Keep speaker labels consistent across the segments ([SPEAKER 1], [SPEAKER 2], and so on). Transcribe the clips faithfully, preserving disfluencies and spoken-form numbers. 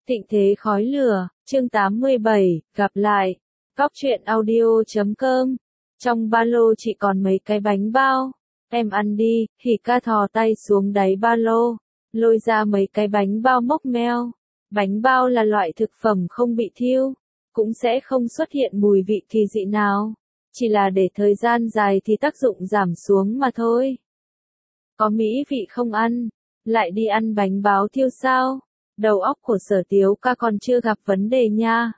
[SPEAKER 1] Thịnh thế khói lửa, chương tám mươi bảy, gặp lại. Góc truyện audio chấm com. Trong ba lô chỉ còn mấy cái bánh bao. Em ăn đi, Hỉ ca thò tay xuống đáy ba lô, lôi ra mấy cái bánh bao mốc meo. Bánh bao là loại thực phẩm không bị thiêu, cũng sẽ không xuất hiện mùi vị kỳ dị nào. Chỉ là để thời gian dài thì tác dụng giảm xuống mà thôi. Có mỹ vị không ăn, lại đi ăn bánh bao thiêu sao? Đầu óc của Sở Tiếu ca còn chưa gặp vấn đề nha.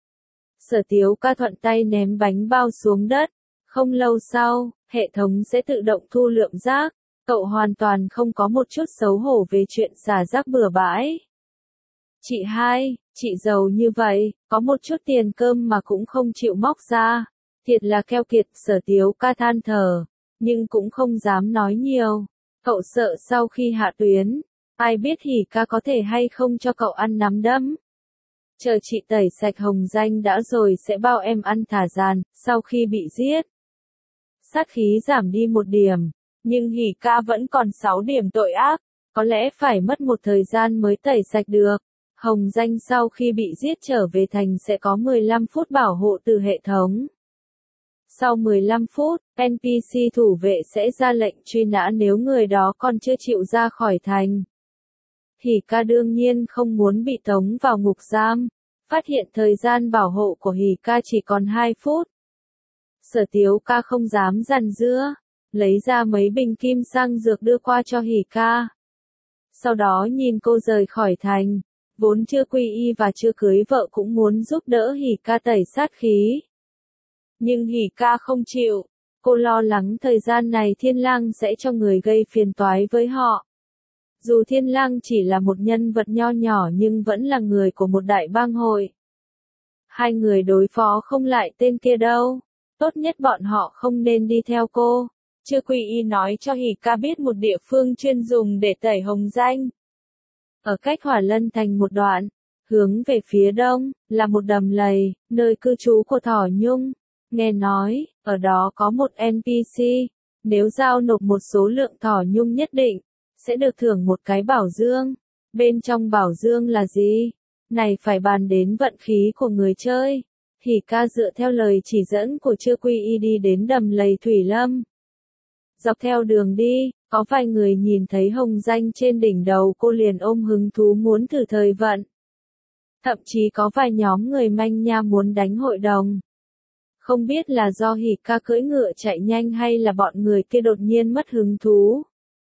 [SPEAKER 1] Sở Tiếu ca thuận tay ném bánh bao xuống đất. Không lâu sau, hệ thống sẽ tự động thu lượm rác. Cậu hoàn toàn không có một chút xấu hổ về chuyện xả rác bừa bãi. Chị hai, chị giàu như vậy, có một chút tiền cơm mà cũng không chịu móc ra. Thiệt là keo kiệt, Sở Tiếu ca than thở, nhưng cũng không dám nói nhiều. Cậu sợ sau khi hạ tuyến, ai biết Hỉ ca có thể hay không cho cậu ăn nắm đấm. Chờ chị tẩy sạch hồng danh đã rồi sẽ bao em ăn thả giàn, sau khi bị giết. Sát khí giảm đi một điểm, nhưng Hỉ ca vẫn còn sáu điểm tội ác, có lẽ phải mất một thời gian mới tẩy sạch được. Hồng danh sau khi bị giết trở về thành sẽ có mười lăm phút bảo hộ từ hệ thống. Sau mười lăm phút, en pê xê thủ vệ sẽ ra lệnh truy nã nếu người đó còn chưa chịu ra khỏi thành. Hỉ ca đương nhiên không muốn bị tống vào ngục giam. Phát hiện thời gian bảo hộ của Hỉ ca chỉ còn hai phút. Sở Tiếu ca không dám dằn dưa, lấy ra mấy bình kim xăng dược đưa qua cho Hỉ ca. Sau đó nhìn cô rời khỏi thành, vốn chưa quy y và chưa cưới vợ cũng muốn giúp đỡ Hỉ ca tẩy sát khí. Nhưng Hỉ ca không chịu, cô lo lắng thời gian này Thiên Lang sẽ cho người gây phiền toái với họ. Dù Thiên Lang chỉ là một nhân vật nho nhỏ nhưng vẫn là người của một đại bang hội. Hai người đối phó không lại tên kia đâu. Tốt nhất bọn họ không nên đi theo cô. Chưa quy y nói cho Hỉ ca biết một địa phương chuyên dùng để tẩy hồng danh. Ở cách Hỏa Lân thành một đoạn, hướng về phía đông, là một đầm lầy, nơi cư trú của Thỏ Nhung. Nghe nói, ở đó có một en pê xê, nếu giao nộp một số lượng Thỏ Nhung nhất định, sẽ được thưởng một cái bảo dương. Bên trong bảo dương là gì? Này phải bàn đến vận khí của người chơi. Hỉ ca dựa theo lời chỉ dẫn của Chưa Quy Y đi đến đầm lầy Thủy Lâm. Dọc theo đường đi, có vài người nhìn thấy hồng danh trên đỉnh đầu cô liền ôm hứng thú muốn thử thời vận. Thậm chí có vài nhóm người manh nha muốn đánh hội đồng. Không biết là do Hỉ ca cưỡi ngựa chạy nhanh hay là bọn người kia đột nhiên mất hứng thú.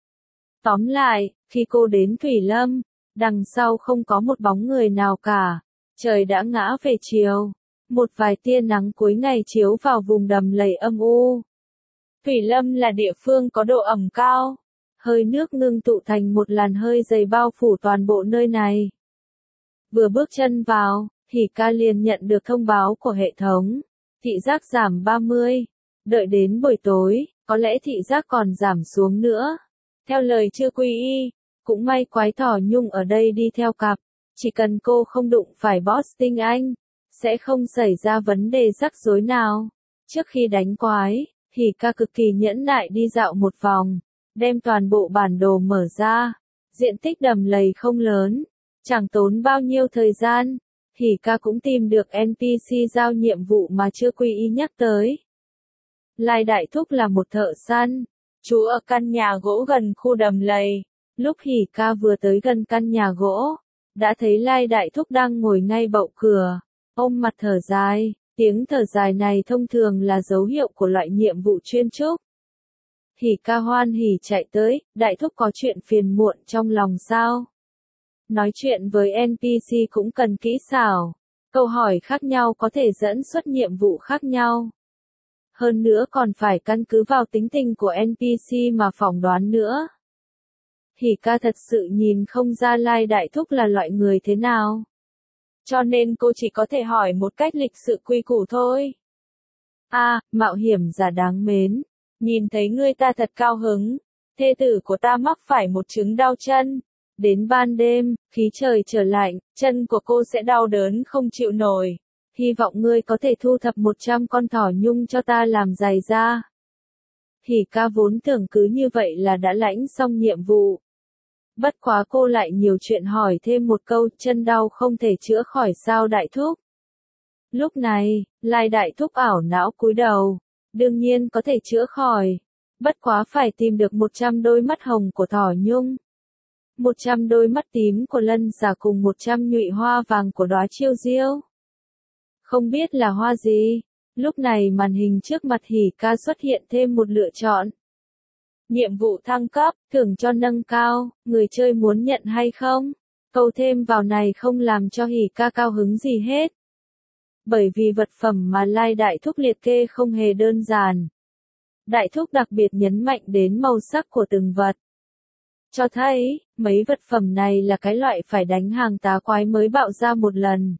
[SPEAKER 1] Tóm lại, khi cô đến Thủy Lâm, đằng sau không có một bóng người nào cả. Trời đã ngã về chiều. Một vài tia nắng cuối ngày chiếu vào vùng đầm lầy âm u. Thủy Lâm là địa phương có độ ẩm cao. Hơi nước ngưng tụ thành một làn hơi dày bao phủ toàn bộ nơi này. Vừa bước chân vào, Hỉ ca liền nhận được thông báo của hệ thống. Thị giác giảm ba mươi. Đợi đến buổi tối, có lẽ thị giác còn giảm xuống nữa. Theo lời Chưa Quy Y, cũng may quái Thỏ Nhung ở đây đi theo cặp. Chỉ cần cô không đụng phải boss tinh anh, sẽ không xảy ra vấn đề rắc rối nào. Trước khi đánh quái, Hỉ ca cực kỳ nhẫn nại đi dạo một vòng, đem toàn bộ bản đồ mở ra. Diện tích đầm lầy không lớn, chẳng tốn bao nhiêu thời gian. Hỉ ca cũng tìm được en pê xê giao nhiệm vụ mà Chưa Quy Y nhắc tới. Lai Đại Thúc là một thợ săn, trú ở căn nhà gỗ gần khu đầm lầy. Lúc Hỉ ca vừa tới gần căn nhà gỗ, đã thấy Lai Đại Thúc đang ngồi ngay bậu cửa, ôm mặt thở dài. Tiếng thở dài này thông thường là dấu hiệu của loại nhiệm vụ chuyên trúc. Hỉ ca hoan hỉ chạy tới, Đại Thúc có chuyện phiền muộn trong lòng sao? Nói chuyện với en pê xê cũng cần kỹ xảo. Câu hỏi khác nhau có thể dẫn xuất nhiệm vụ khác nhau. Hơn nữa còn phải căn cứ vào tính tình của en pê xê mà phỏng đoán nữa. Hỉ ca thật sự nhìn không ra Lai Đại Thúc là loại người thế nào. Cho nên cô chỉ có thể hỏi một cách lịch sự quy củ thôi. A, à, mạo hiểm giả đáng mến. Nhìn thấy ngươi ta thật cao hứng. Thê tử của ta mắc phải một chứng đau chân. Đến ban đêm, khí trời trở lạnh, chân của cô sẽ đau đớn không chịu nổi. Hy vọng ngươi có thể thu thập một trăm con Thỏ Nhung cho ta làm giày da. Hỉ ca vốn tưởng cứ như vậy là đã lãnh xong nhiệm vụ. Bất quá cô lại nhiều chuyện hỏi thêm một câu, chân đau không thể chữa khỏi sao đại thúc? Lúc này, Lai đại thúc ảo não cúi đầu, đương nhiên có thể chữa khỏi. Bất quá phải tìm được một trăm đôi mắt hồng của Thỏ Nhung, một trăm đôi mắt tím của Lân Xà cùng một trăm nhụy hoa vàng của đóa chiêu diêu. Không biết là hoa gì, lúc này màn hình trước mặt Hỉ Ca xuất hiện thêm một lựa chọn. Nhiệm vụ thăng cấp, thưởng cho nâng cao, người chơi muốn nhận hay không? Câu thêm vào này không làm cho Hỉ Ca cao hứng gì hết. Bởi vì vật phẩm mà Lai đại thúc liệt kê không hề đơn giản. Đại thúc đặc biệt nhấn mạnh đến màu sắc của từng vật. Cho thấy, mấy vật phẩm này là cái loại phải đánh hàng tá quái mới bạo ra một lần.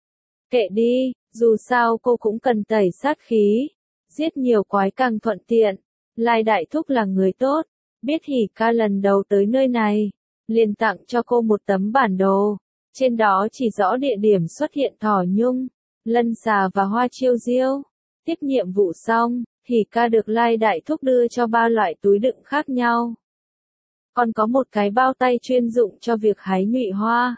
[SPEAKER 1] Kệ đi, dù sao cô cũng cần tẩy sát khí. Giết nhiều quái càng thuận tiện. Lai đại thúc là người tốt. Biết Hỉ Ca lần đầu tới nơi này. Liền tặng cho cô một tấm bản đồ. Trên đó chỉ rõ địa điểm xuất hiện Thỏ Nhung, Lân Xà và Hoa Chiêu Diêu. Tiếp nhiệm vụ xong, Hỉ Ca được Lai đại thúc đưa cho ba loại túi đựng khác nhau. Còn có một cái bao tay chuyên dụng cho việc hái nhụy hoa.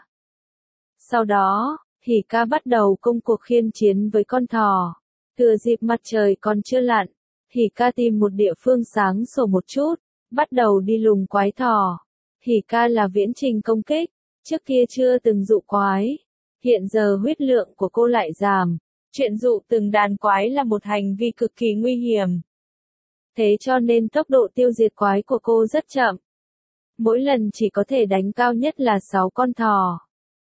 [SPEAKER 1] Sau đó, Hỉ Ca bắt đầu công cuộc khiên chiến với con thỏ. Thừa dịp mặt trời còn chưa lặn, Hỉ Ca tìm một địa phương sáng sủa một chút, bắt đầu đi lùng quái thỏ. Hỉ Ca là viễn trình công kích, trước kia chưa từng dụ quái. Hiện giờ huyết lượng của cô lại giảm. Chuyện dụ từng đàn quái là một hành vi cực kỳ nguy hiểm. Thế cho nên tốc độ tiêu diệt quái của cô rất chậm. Mỗi lần chỉ có thể đánh cao nhất là sáu con thỏ.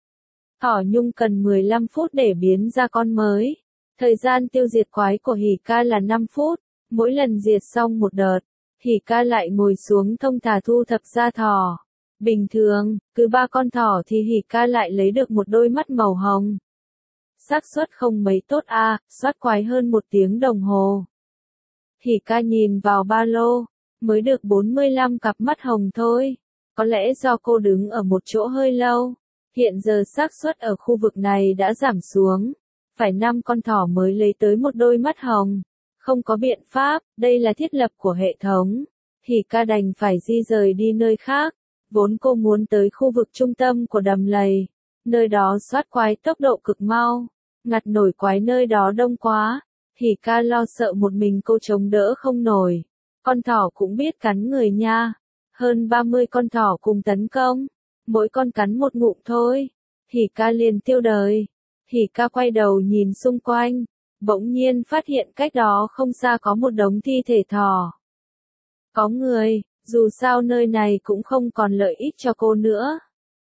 [SPEAKER 1] Thỏ Nhung cần mười lăm phút để biến ra con mới. Thời gian tiêu diệt quái của Hỉ Ca là năm phút. Mỗi lần diệt xong một đợt, Hỉ Ca lại ngồi xuống thông thả thu thập ra thỏ. Bình thường, cứ ba con thỏ thì Hỉ Ca lại lấy được một đôi mắt màu hồng. Xác suất không mấy tốt a, à, soát quái hơn một tiếng đồng hồ. Hỉ Ca nhìn vào ba lô, mới được bốn mươi lăm cặp mắt hồng thôi. Có lẽ do cô đứng ở một chỗ hơi lâu. Hiện giờ xác suất ở khu vực này đã giảm xuống. Phải năm con thỏ mới lấy tới một đôi mắt hồng. Không có biện pháp, đây là thiết lập của hệ thống. Hỉ Ca đành phải di rời đi nơi khác. Vốn cô muốn tới khu vực trung tâm của đầm lầy. Nơi đó soát quái tốc độ cực mau. Ngặt nổi quái nơi đó đông quá. Hỉ Ca lo sợ một mình cô chống đỡ không nổi. Con thỏ cũng biết cắn người nha. Hơn ba mươi con thỏ cùng tấn công. Mỗi con cắn một ngụm thôi. Hỉ Ca liền tiêu đời. Hỉ Ca quay đầu nhìn xung quanh. Bỗng nhiên phát hiện cách đó không xa có một đống thi thể thỏ. Có người, dù sao nơi này cũng không còn lợi ích cho cô nữa.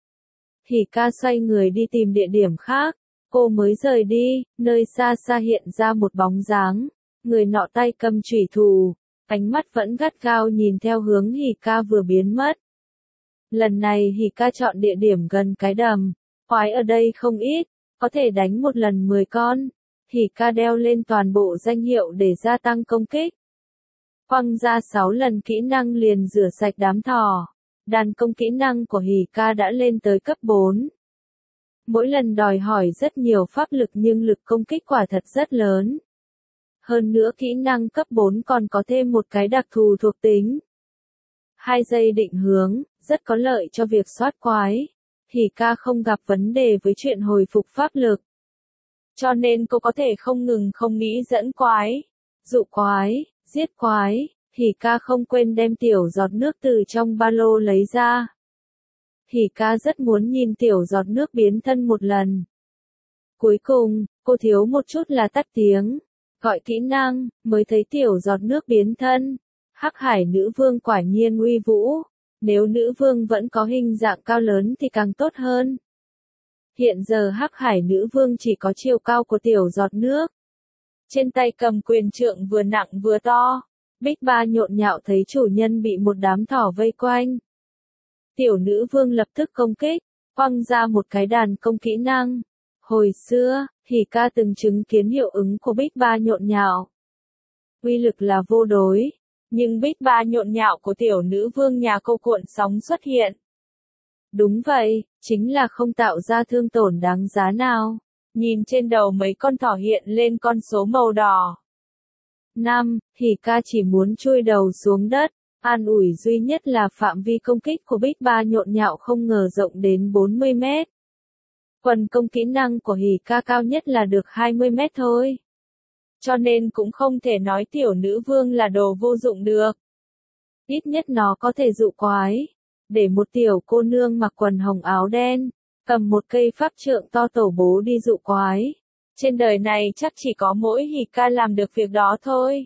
[SPEAKER 1] Hỉ Ca xoay người đi tìm địa điểm khác. Cô mới rời đi, nơi xa xa hiện ra một bóng dáng. Người nọ tay cầm chủy thủ, ánh mắt vẫn gắt gao nhìn theo hướng Hỉ Ca vừa biến mất. Lần này Hỉ Ca chọn địa điểm gần cái đầm. Quái ở đây không ít, có thể đánh một lần mười con. Hỉ Ca đeo lên toàn bộ danh hiệu để gia tăng công kích. Quăng ra sáu lần kỹ năng liền rửa sạch đám thỏ. Đàn công kỹ năng của Hỉ Ca đã lên tới cấp bốn. Mỗi lần đòi hỏi rất nhiều pháp lực nhưng lực công kích quả thật rất lớn. Hơn nữa kỹ năng cấp bốn còn có thêm một cái đặc thù thuộc tính. Hai giây định hướng, rất có lợi cho việc soát quái. Hỉ Ca không gặp vấn đề với chuyện hồi phục pháp lực. Cho nên cô có thể không ngừng không nghĩ dẫn quái, dụ quái, giết quái. Hỉ Ca không quên đem tiểu giọt nước từ trong ba lô lấy ra. Hỉ Ca rất muốn nhìn tiểu giọt nước biến thân một lần. Cuối cùng, cô thiếu một chút là tắt tiếng. Gọi kỹ năng, mới thấy tiểu giọt nước biến thân. Hắc Hải nữ vương quả nhiên uy vũ. Nếu nữ vương vẫn có hình dạng cao lớn thì càng tốt hơn. Hiện giờ Hắc Hải nữ vương chỉ có chiều cao của tiểu giọt nước. Trên tay cầm quyền trượng vừa nặng vừa to. Bích Ba nhộn nhạo thấy chủ nhân bị một đám thỏ vây quanh. Tiểu nữ vương lập tức công kích, quăng ra một cái đàn công kỹ năng. Hồi xưa, Hỉ Ca từng chứng kiến hiệu ứng của Bích Ba nhộn nhạo. Uy lực là vô đối, nhưng Bích Ba nhộn nhạo của tiểu nữ vương nhà cô cuộn sóng xuất hiện. Đúng vậy, chính là không tạo ra thương tổn đáng giá nào. Nhìn trên đầu mấy con thỏ hiện lên con số màu đỏ. năm. Hỉ Ca chỉ muốn chui đầu xuống đất, An ủi duy nhất là phạm vi công kích của Big Ba nhộn nhạo không ngờ rộng đến bốn mươi mét. Quần công kỹ năng của Hika cao nhất là được hai mươi mét thôi. Cho nên cũng không thể nói tiểu nữ vương là đồ vô dụng được. Ít nhất nó có thể dụ quái. Để một tiểu cô nương mặc quần hồng áo đen, cầm một cây pháp trượng to tổ bố đi dụ quái. Trên đời này chắc chỉ có mỗi Hika làm được việc đó thôi.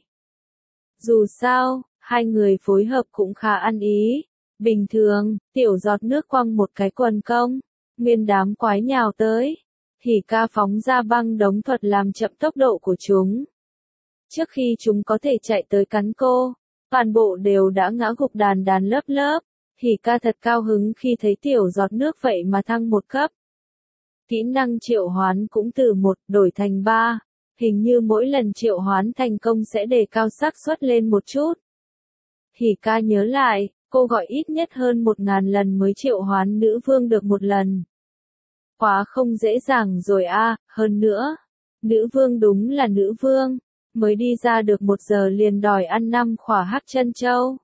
[SPEAKER 1] Dù sao, hai người phối hợp cũng khá ăn ý. Bình thường, tiểu giọt nước quăng một cái quần công, nguyên đám quái nhào tới. Hika phóng ra băng đống thuật làm chậm tốc độ của chúng. Trước khi chúng có thể chạy tới cắn cô, toàn bộ đều đã ngã gục đàn đàn lớp lớp. Hika thật cao hứng khi thấy tiểu giọt nước vậy mà thăng một cấp. Kỹ năng triệu hoán cũng từ một đổi thành ba, hình như mỗi lần triệu hoán thành công sẽ đề cao xác suất lên một chút. Hika nhớ lại, cô gọi ít nhất hơn một ngàn lần mới triệu hoán nữ vương được một lần. Quá không dễ dàng rồi a, à, hơn nữa, nữ vương đúng là nữ vương, mới đi ra được một giờ liền đòi ăn năm khỏa hắc chân châu.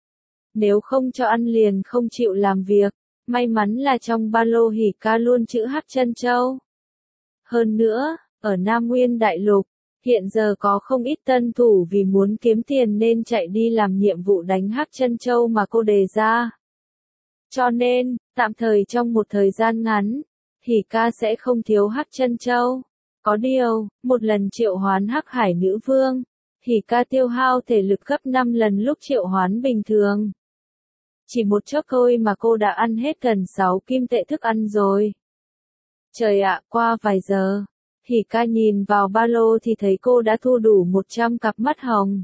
[SPEAKER 1] Nếu không cho ăn liền không chịu làm việc, may mắn là trong ba lô Hika luôn trữ hắc chân châu. Hơn nữa, ở Nam Nguyên Đại Lục, hiện giờ có không ít tân thủ vì muốn kiếm tiền nên chạy đi làm nhiệm vụ đánh hắc chân châu mà cô đề ra. Cho nên, tạm thời trong một thời gian ngắn, Hika sẽ không thiếu hắc chân châu. Có điều, một lần triệu hoán hắc hải nữ vương, Hika tiêu hao thể lực gấp năm lần lúc triệu hoán bình thường. Chỉ một chốc thôi mà cô đã ăn hết gần sáu kim tệ thức ăn rồi. Trời ạ, qua vài giờ, Hika nhìn vào ba lô thì thấy cô đã thu đủ một trăm cặp mắt hồng.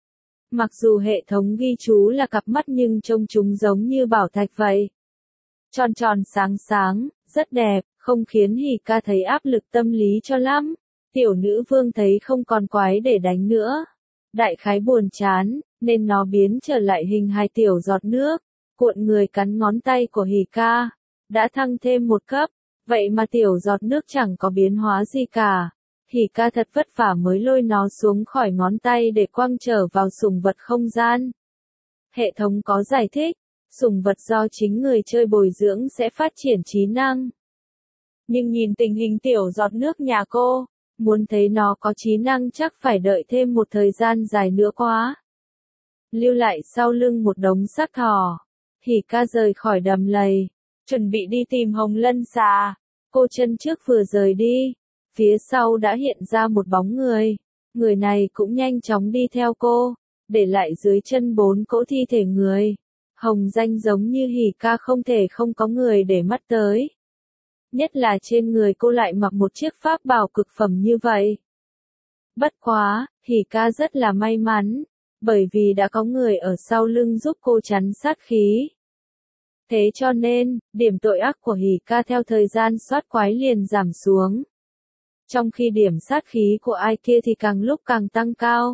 [SPEAKER 1] Mặc dù hệ thống ghi chú là cặp mắt nhưng trông chúng giống như bảo thạch vậy. Tròn tròn sáng sáng, rất đẹp, không khiến Hika thấy áp lực tâm lý cho lắm. Tiểu nữ vương thấy không còn quái để đánh nữa. Đại khái buồn chán, nên nó biến trở lại hình hài tiểu giọt nước, cuộn người cắn ngón tay của Hika. Đã thăng thêm một cấp, vậy mà tiểu giọt nước chẳng có biến hóa gì cả. Hika thật vất vả mới lôi nó xuống khỏi ngón tay để quăng trở vào sủng vật không gian. Hệ thống có giải thích, sủng vật do chính người chơi bồi dưỡng sẽ phát triển trí năng. Nhưng nhìn tình hình tiểu giọt nước nhà cô, muốn thấy nó có trí năng chắc phải đợi thêm một thời gian dài nữa quá. Lưu lại sau lưng một đống xác thỏ, Hika rời khỏi đầm lầy, chuẩn bị đi tìm Hồng Lân Xà. Cô chân trước vừa rời đi, phía sau đã hiện ra một bóng người. Người này cũng nhanh chóng đi theo cô, để lại dưới chân bốn cỗ thi thể người. Hồng danh giống như Hika không thể không có người để mắt tới. Nhất là trên người cô lại mặc một chiếc pháp bào cực phẩm như vậy. Bất quá, Hika rất là may mắn, bởi vì đã có người ở sau lưng giúp cô chắn sát khí. Thế cho nên, điểm tội ác của Hika theo thời gian soát quái liền giảm xuống. Trong khi điểm sát khí của ai kia thì càng lúc càng tăng cao.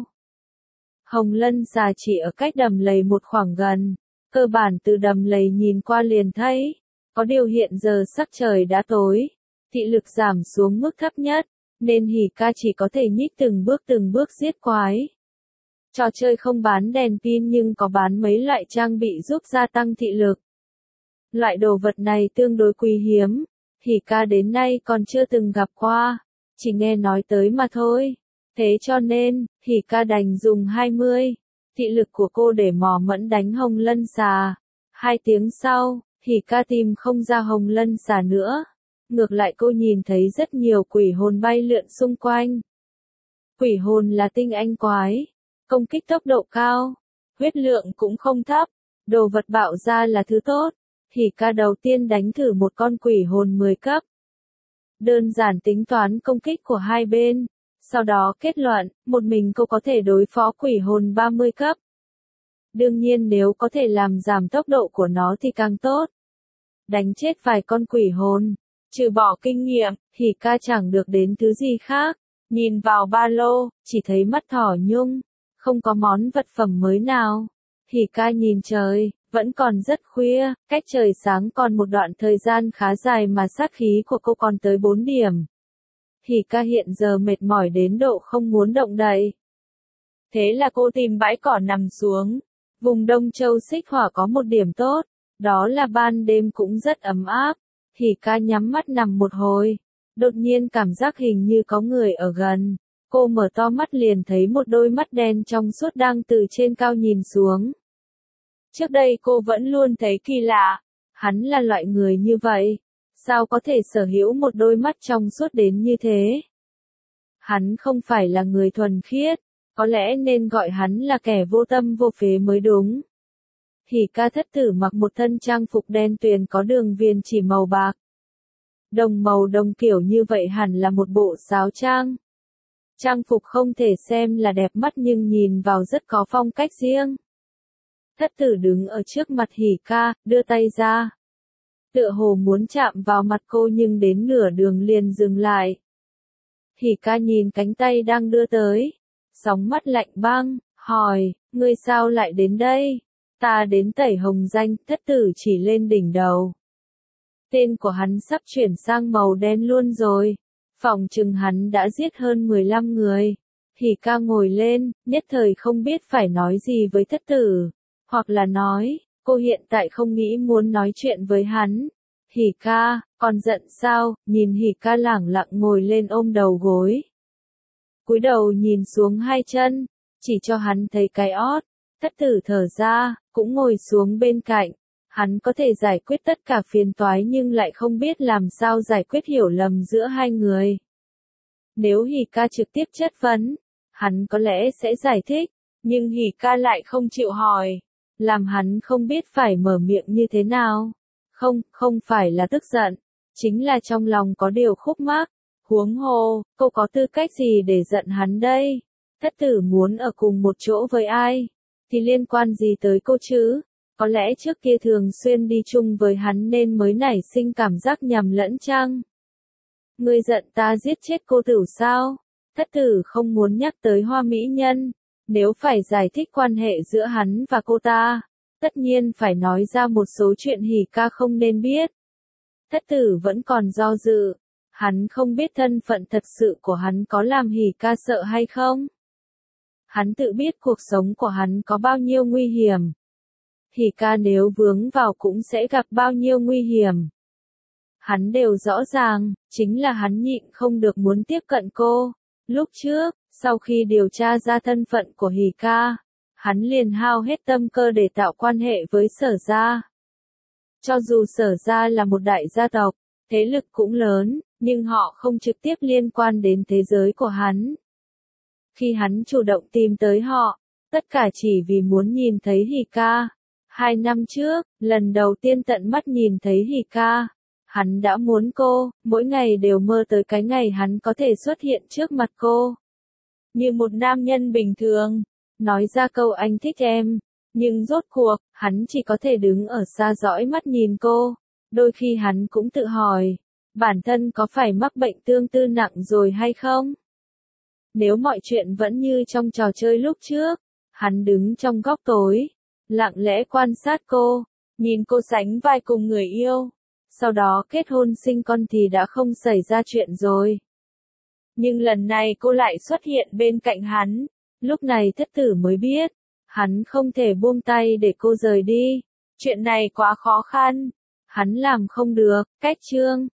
[SPEAKER 1] Hồng Lân Xà chỉ ở cách đầm lầy một khoảng gần, cơ bản từ đầm lầy nhìn qua liền thấy. Có điều hiện giờ sắc trời đã tối, thị lực giảm xuống mức thấp nhất, nên Hika chỉ có thể nhích từng bước từng bước giết quái. Trò chơi không bán đèn pin nhưng có bán mấy loại trang bị giúp gia tăng thị lực. Loại đồ vật này tương đối quý hiếm, Hika đến nay còn chưa từng gặp qua, chỉ nghe nói tới mà thôi. Thế cho nên, Hika đành dùng hai mươi, thị lực của cô để mò mẫm đánh Hồng Lân Xà. Hai tiếng sau, Hika tìm không ra Hồng Lân Xà nữa. Ngược lại cô nhìn thấy rất nhiều quỷ hồn bay lượn xung quanh. Quỷ hồn là tinh anh quái, công kích tốc độ cao, huyết lượng cũng không thấp, đồ vật bạo ra là thứ tốt. Hika đầu tiên đánh thử một con quỷ hồn mười cấp. Đơn giản tính toán công kích của hai bên, sau đó kết luận, một mình cô có thể đối phó quỷ hồn ba mươi cấp. Đương nhiên nếu có thể làm giảm tốc độ của nó thì càng tốt. Đánh chết vài con quỷ hồn, trừ bỏ kinh nghiệm, Hika chẳng được đến thứ gì khác. Nhìn vào ba lô, chỉ thấy mắt thỏ nhung, không có món vật phẩm mới nào. Hika nhìn trời, vẫn còn rất khuya, cách trời sáng còn một đoạn thời gian khá dài mà sát khí của cô còn tới bốn điểm. Hika hiện giờ mệt mỏi đến độ không muốn động đậy. Thế là cô tìm bãi cỏ nằm xuống, Vùng Đông Châu Xích Hỏa có một điểm tốt, đó là ban đêm cũng rất ấm áp. Hỉ ca nhắm mắt nằm một hồi, đột nhiên cảm giác hình như có người ở gần. Cô mở to mắt liền thấy một đôi mắt đen trong suốt đang từ trên cao nhìn xuống. Trước đây cô vẫn luôn thấy kỳ lạ, hắn là loại người như vậy, sao có thể sở hữu một đôi mắt trong suốt đến như thế? Hắn không phải là người thuần khiết, có lẽ nên gọi hắn là kẻ vô tâm vô phế mới đúng. Hỉ ca thất tử mặc một thân trang phục đen tuyền có đường viền chỉ màu bạc. Đồng màu đồng kiểu như vậy hẳn là một bộ sáo trang. Trang phục không thể xem là đẹp mắt nhưng nhìn vào rất có phong cách riêng. Thất tử đứng ở trước mặt Hỉ ca, đưa tay ra. Tựa hồ muốn chạm vào mặt cô nhưng đến nửa đường liền dừng lại. Hỉ ca nhìn cánh tay đang đưa tới. Sóng mắt lạnh băng, hỏi, ngươi sao lại đến đây? Ta đến tẩy hồng danh, thất tử chỉ lên đỉnh đầu. Tên của hắn sắp chuyển sang màu đen luôn rồi. Phỏng chừng hắn đã giết hơn mười lăm người. Hỉ ca ngồi lên, nhất thời không biết phải nói gì với thất tử. Hoặc là nói, cô hiện tại không nghĩ muốn nói chuyện với hắn. Hỉ ca, còn giận sao? Nhìn Hỉ ca lẳng lặng ngồi lên ôm đầu gối. Cúi đầu nhìn xuống hai chân, chỉ cho hắn thấy cái ót. Thất tử thở ra, cũng ngồi xuống bên cạnh. Hắn có thể giải quyết tất cả phiền toái nhưng lại không biết làm sao giải quyết hiểu lầm giữa hai người. Nếu Hỉ ca trực tiếp chất vấn, hắn có lẽ sẽ giải thích, nhưng Hỉ ca lại không chịu hỏi, làm hắn không biết phải mở miệng như thế nào. Không, không phải là tức giận, chính là trong lòng có điều khúc mắc. Huống hồ, cô có tư cách gì để giận hắn đây? Thất tử muốn ở cùng một chỗ với ai? Thì liên quan gì tới cô chứ? Có lẽ trước kia thường xuyên đi chung với hắn nên mới nảy sinh cảm giác nhầm lẫn chăng? Ngươi giận ta giết chết cô tử sao? Thất tử không muốn nhắc tới Hoa mỹ nhân. Nếu phải giải thích quan hệ giữa hắn và cô ta, tất nhiên phải nói ra một số chuyện Hỉ ca không nên biết. Thất tử vẫn còn do dự. Hắn không biết thân phận thật sự của hắn có làm Hỉ ca sợ hay không? Hắn tự biết cuộc sống của hắn có bao nhiêu nguy hiểm. Hỉ ca nếu vướng vào cũng sẽ gặp bao nhiêu nguy hiểm. Hắn đều rõ ràng, chính là hắn nhịn không được muốn tiếp cận cô. Lúc trước, sau khi điều tra ra thân phận của Hỉ ca, hắn liền hao hết tâm cơ để tạo quan hệ với Sở gia. Cho dù Sở gia là một đại gia tộc, thế lực cũng lớn, nhưng họ không trực tiếp liên quan đến thế giới của hắn. Khi hắn chủ động tìm tới họ, tất cả chỉ vì muốn nhìn thấy Hỉ ca. Hai năm trước, lần đầu tiên tận mắt nhìn thấy Hỉ ca, hắn đã muốn cô, mỗi ngày đều mơ tới cái ngày hắn có thể xuất hiện trước mặt cô. Như một nam nhân bình thường, nói ra câu anh thích em, nhưng rốt cuộc, hắn chỉ có thể đứng ở xa dõi mắt nhìn cô. Đôi khi hắn cũng tự hỏi, bản thân có phải mắc bệnh tương tư nặng rồi hay không? Nếu mọi chuyện vẫn như trong trò chơi lúc trước, hắn đứng trong góc tối, lặng lẽ quan sát cô, nhìn cô sánh vai cùng người yêu, sau đó kết hôn sinh con thì đã không xảy ra chuyện rồi. Nhưng lần này cô lại xuất hiện bên cạnh hắn, lúc này thất tử mới biết, hắn không thể buông tay để cô rời đi, chuyện này quá khó khăn, hắn làm không được, cách chương.